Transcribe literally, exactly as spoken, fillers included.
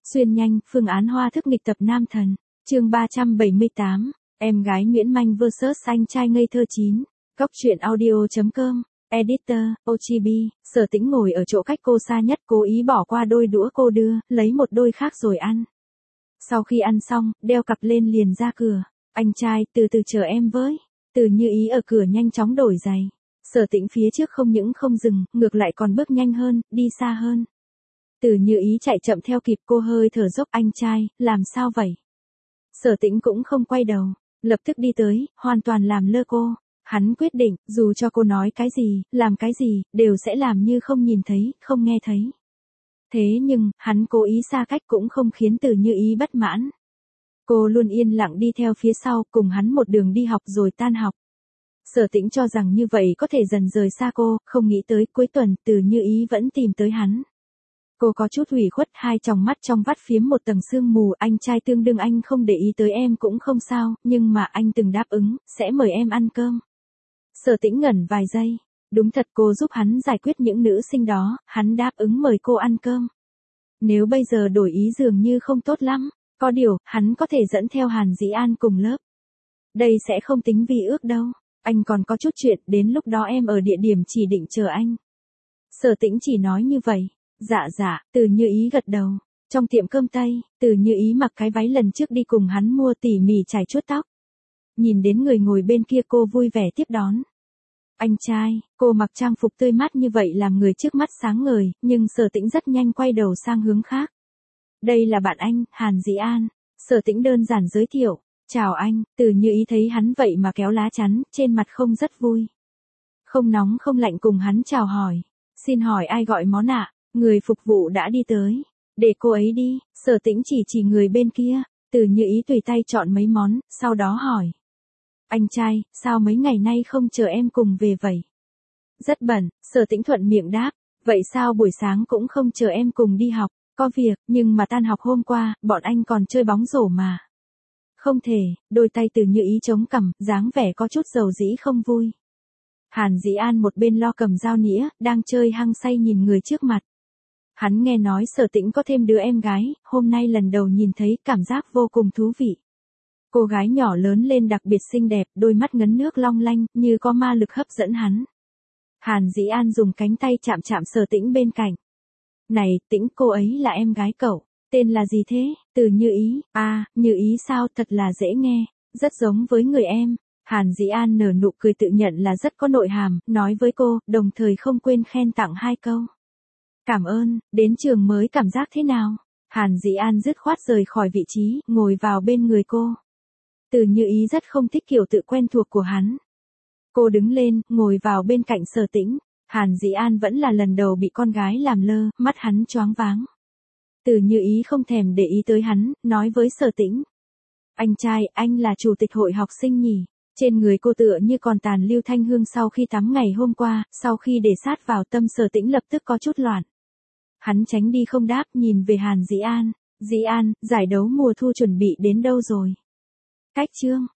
Xuyên nhanh, phương án hoa thức nghịch tập nam thần. Chương ba trăm bảy mươi tám, em gái Nguyễn Manh versus anh trai ngây thơ chín. Góc truyện audio chấm com. Editor, Ochibi. Sở Tĩnh ngồi ở chỗ cách cô xa nhất, cố ý bỏ qua đôi đũa cô đưa, lấy một đôi khác rồi ăn. Sau khi ăn xong, đeo cặp lên liền ra cửa. Anh trai, từ từ chờ em với. Từ Như Ý ở cửa nhanh chóng đổi giày. Sở Tĩnh phía trước không những không dừng, ngược lại còn bước nhanh hơn, đi xa hơn. Từ Như Ý chạy chậm theo kịp, cô hơi thở dốc. Anh trai, làm sao vậy? Sở Tĩnh cũng không quay đầu, lập tức đi tới, hoàn toàn làm lơ cô. Hắn quyết định, dù cho cô nói cái gì, làm cái gì, đều sẽ làm như không nhìn thấy, không nghe thấy. Thế nhưng, hắn cố ý xa cách cũng không khiến Từ Như Ý bất mãn. Cô luôn yên lặng đi theo phía sau, cùng hắn một đường đi học rồi tan học. Sở Tĩnh cho rằng như vậy có thể dần rời xa cô, không nghĩ tới cuối tuần Từ Như Ý vẫn tìm tới hắn. Cô có chút ủy khuất, hai tròng mắt trong vắt phiếm một tầng sương mù. Anh trai, tương đương anh không để ý tới em cũng không sao, nhưng mà anh từng đáp ứng, sẽ mời em ăn cơm. Sở Tĩnh ngẩn vài giây, đúng thật cô giúp hắn giải quyết những nữ sinh đó, hắn đáp ứng mời cô ăn cơm. Nếu bây giờ đổi ý dường như không tốt lắm, có điều, hắn có thể dẫn theo Hàn Dĩ An cùng lớp. Đây sẽ không tính vi ước đâu, anh còn có chút chuyện, đến lúc đó em ở địa điểm chỉ định chờ anh. Sở Tĩnh chỉ nói như vậy. Dạ dạ, Từ Như Ý gật đầu. Trong tiệm cơm Tây, Từ Như Ý mặc cái váy lần trước đi cùng hắn mua, tỉ mỉ chải chuốt tóc. Nhìn đến người ngồi bên kia cô vui vẻ tiếp đón. Anh trai, cô mặc trang phục tươi mát như vậy làm người trước mắt sáng ngời, nhưng Sở Tĩnh rất nhanh quay đầu sang hướng khác. Đây là bạn anh, Hàn Dĩ An. Sở Tĩnh đơn giản giới thiệu. Chào anh. Từ Như Ý thấy hắn vậy mà kéo lá chắn, trên mặt không rất vui. Không nóng không lạnh cùng hắn chào hỏi. Xin hỏi ai gọi món ạ? Người phục vụ đã đi tới. Để cô ấy đi. Sở Tĩnh chỉ chỉ người bên kia. Từ Như Ý tùy tay chọn mấy món, sau đó hỏi. Anh trai, sao mấy ngày nay không chờ em cùng về vậy? Rất bận. Sở Tĩnh thuận miệng đáp. Vậy sao buổi sáng cũng không chờ em cùng đi học? Có việc, nhưng mà tan học hôm qua, bọn anh còn chơi bóng rổ mà. Không thể. Đôi tay Từ Như Ý chống cằm, dáng vẻ có chút dầu dĩ không vui. Hàn Dĩ An một bên lo cầm dao nĩa, đang chơi hăng say nhìn người trước mặt. Hắn nghe nói Sở Tĩnh có thêm đứa em gái, hôm nay lần đầu nhìn thấy, cảm giác vô cùng thú vị. Cô gái nhỏ lớn lên đặc biệt xinh đẹp, đôi mắt ngấn nước long lanh, như có ma lực hấp dẫn hắn. Hàn Dĩ An dùng cánh tay chạm chạm Sở Tĩnh bên cạnh. Này, Tĩnh, cô ấy là em gái cậu, tên là gì thế? Từ Như Ý. À, Như Ý sao, thật là dễ nghe, rất giống với người em. Hàn Dĩ An nở nụ cười tự nhận là rất có nội hàm, nói với cô, đồng thời không quên khen tặng hai câu. Cảm ơn, đến trường mới cảm giác thế nào? Hàn Dĩ An dứt khoát rời khỏi vị trí, ngồi vào bên người cô. Từ Như Ý rất không thích kiểu tự quen thuộc của hắn. Cô đứng lên, ngồi vào bên cạnh Sở Tĩnh. Hàn Dĩ An vẫn là lần đầu bị con gái làm lơ, mắt hắn choáng váng. Từ Như Ý không thèm để ý tới hắn, nói với Sở Tĩnh. Anh trai, anh là chủ tịch hội học sinh nhỉ? Trên người cô tựa như còn tàn lưu thanh hương sau khi tắm ngày hôm qua, sau khi để sát vào tâm Sở Tĩnh lập tức có chút loạn. Hắn tránh đi không đáp, nhìn về Hàn Dĩ An. Dĩ An, giải đấu mùa thu chuẩn bị đến đâu rồi? Cách chương.